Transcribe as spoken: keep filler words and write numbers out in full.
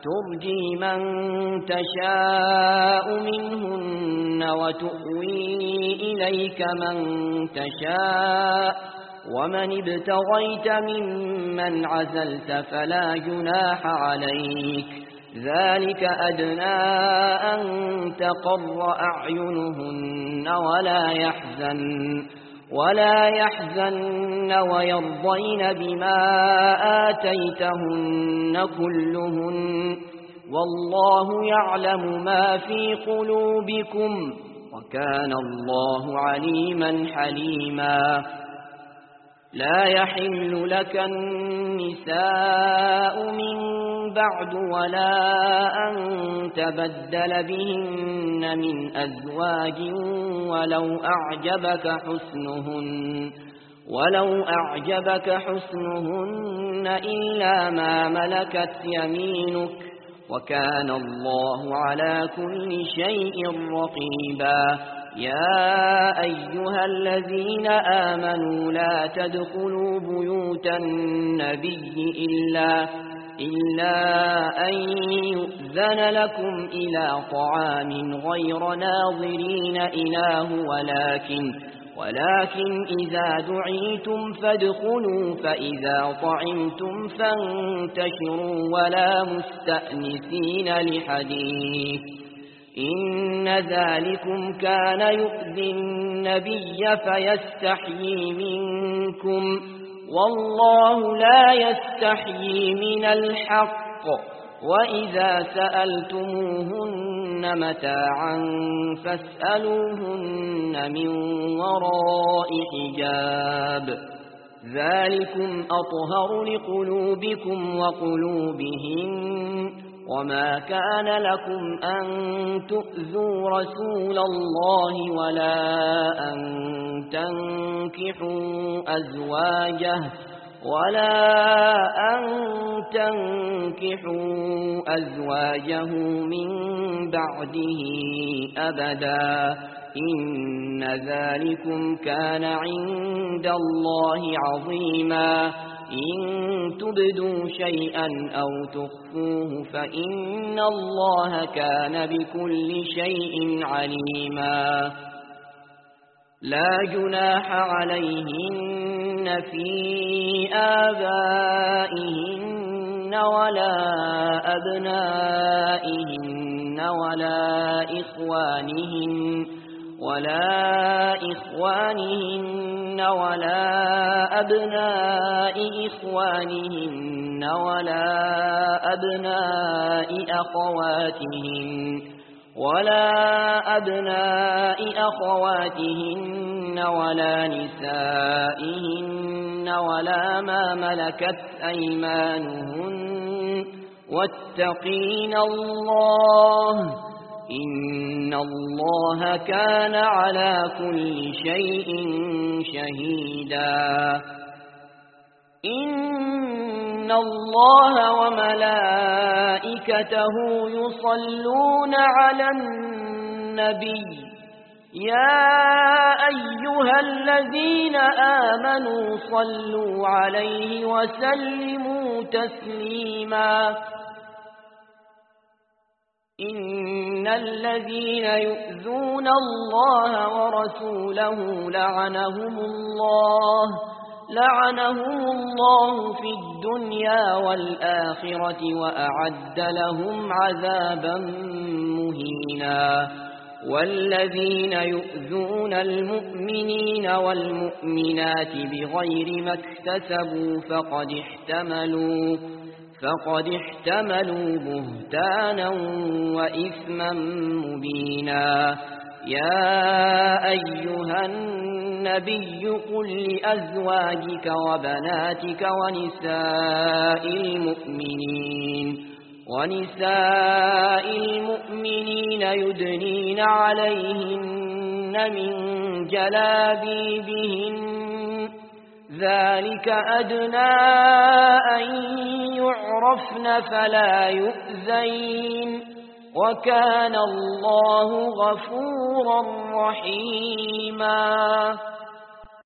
ترجي من تشاء منهن وتؤوي إليك من تشاء ومن ابتغيت ممن عزلت فلا جناح عليك ذلك أدنى أن تقر أعينهن ولا يحزن ولا يحزن ويرضين بما آتيتهن كلهن والله يعلم ما في قلوبكم وكان الله عليما حليما لا يحل لك النساء من بعد ولا أن تبدل بهن من أزواج ولو أعجبك حسنهن ولو أعجبك حسنهن إلا ما ملكت يمينك وكان الله على كل شيء رقيبا يا أيها الذين آمنوا لا تدخلوا بيوت النبي إلا إلا أن يؤذن لكم إلى طعام غير ناظرين إناه ولكن ولكن إذا دعيتم فادخلوا فإذا طعمتم فانتشروا ولا مستأنسين لحديث إن ذلكم كان يؤذي النبي فيستحيي منكم والله لا يستحيي من الحق وإذا سألتموهن متاعا فاسألوهن من وراء حجاب ذلكم أطهر لقلوبكم وقلوبهم وما كان لكم أن تؤذوا رسول الله ولا أن تنكحوا أزواجه ولا أن تنكحوا أزواجه من بعده أبدا إن ذلكم كان عند الله عظيما إن تبدوا شيئا أو تخفوه فإن الله كان بكل شيء عليما لا جناح عليهن في آبائهن ولا أبنائهن ولا إخوانهن ولا إخوانهن ولا أبناء إخوانهن ولا أبناء أخواتهن ولا أبناء أخواتهن ولا نسائهن ولا ما ملكت أيمانهن واتقين الله إن الله كان على كل شيء شهيدا إن الله وملائكته يصلون على النبي يا أيها الذين آمنوا صلوا عليه وسلموا تسليما إن الذين يؤذون الله ورسوله لعنهم الله لعنهم الله في الدنيا والآخرة وأعد لهم عذابا مهينا والذين يؤذون المؤمنين والمؤمنات بغير ما اكتسبوا فقد احتملوا فقد احتملوا بهتانا وإثما مبينا يا أيها النبي قل لأزواجك وبناتك ونساء المؤمنين ونساء المؤمنين يدنين عليهن من جلابيبهن ذلك أدنى أن يعرفن فلا يؤذين وكان الله غفورا رحيما.